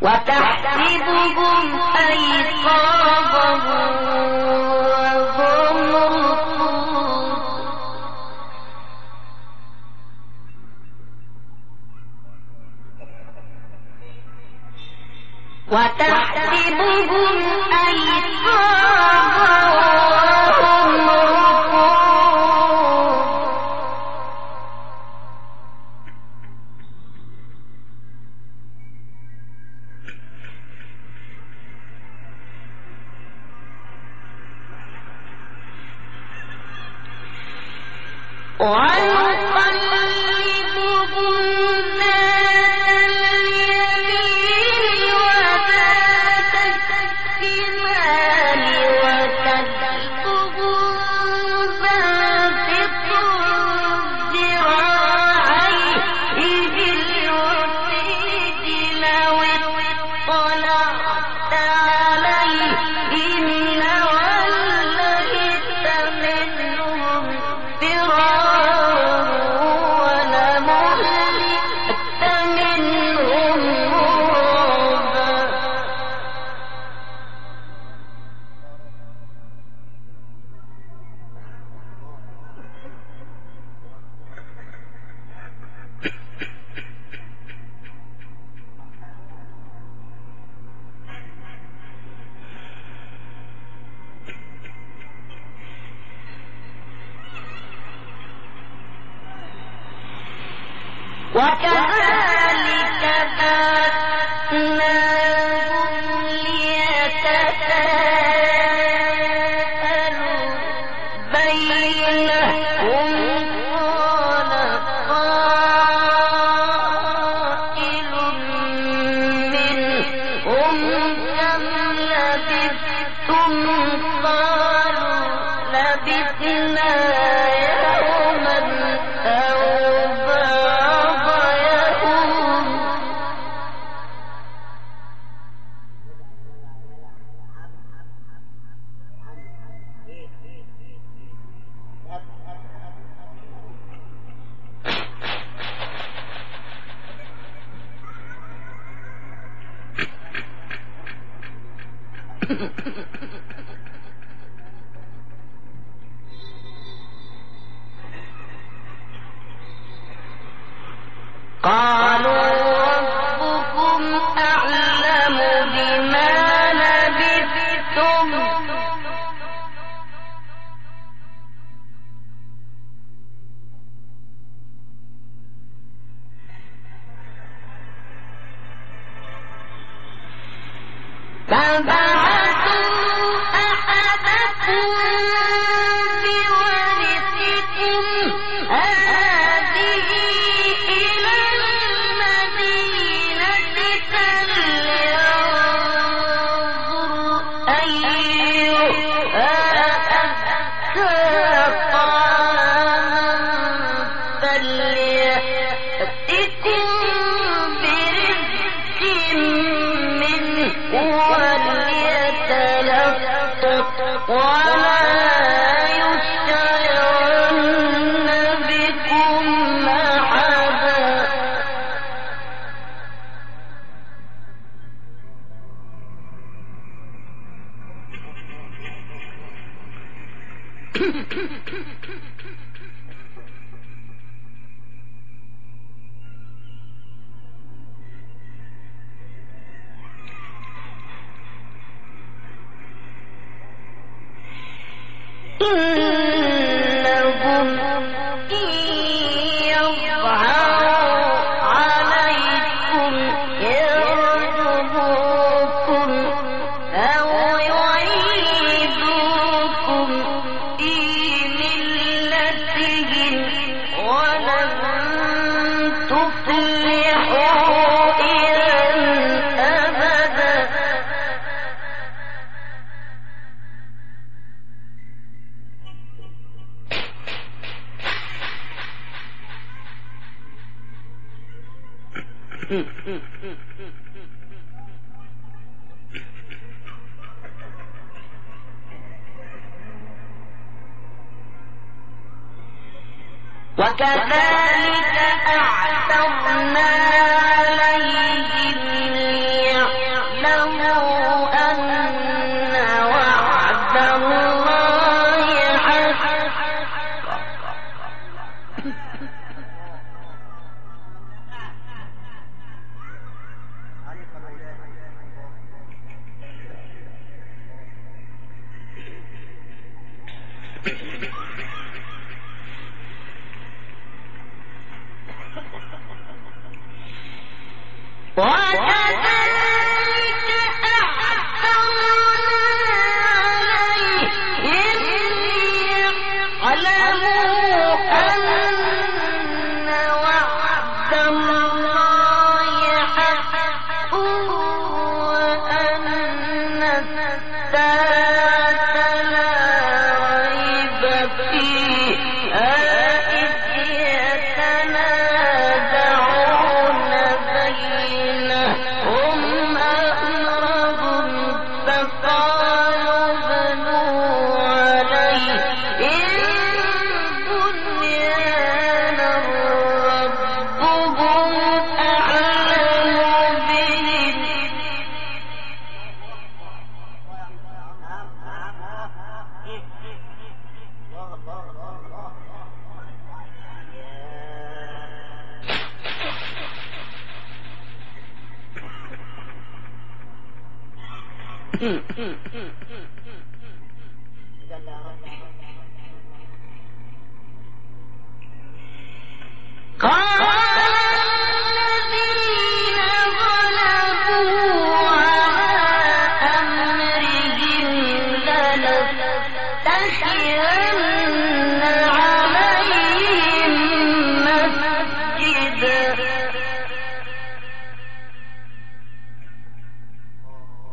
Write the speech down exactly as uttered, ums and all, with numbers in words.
وتحسبهم أيقاظا وهم رقود وتحسبهم أيقاظا وهم رقود ونقلبهم ذات اليمين وذات الشمال وكلبهم باسط ذراعيه بالوصيد لو اطلعت عليهم لوليت منهم فرارا ولملئت منهم رعبا وكذلك بعثناهم ليتساءلوا بينهم قال قائل منهم كم لبثتم قالوا لبثنا يوما أو بعض يوم قالوا ربكم أعلم بما لبثتم فبعثوا أحدكم بورقكم هذه إلى المدينة فلينظر أيها أزكى طعاما فليأتكم برزق منه وليتلطف ولا يشعرن بكم أحدا إنهم إن يظهروا عليكم يرجموكم أو يعيدوكم في ملتهم ولن تفلحوا إذا أبدا وكذلك أعثرنا عليهم ليعلموا قال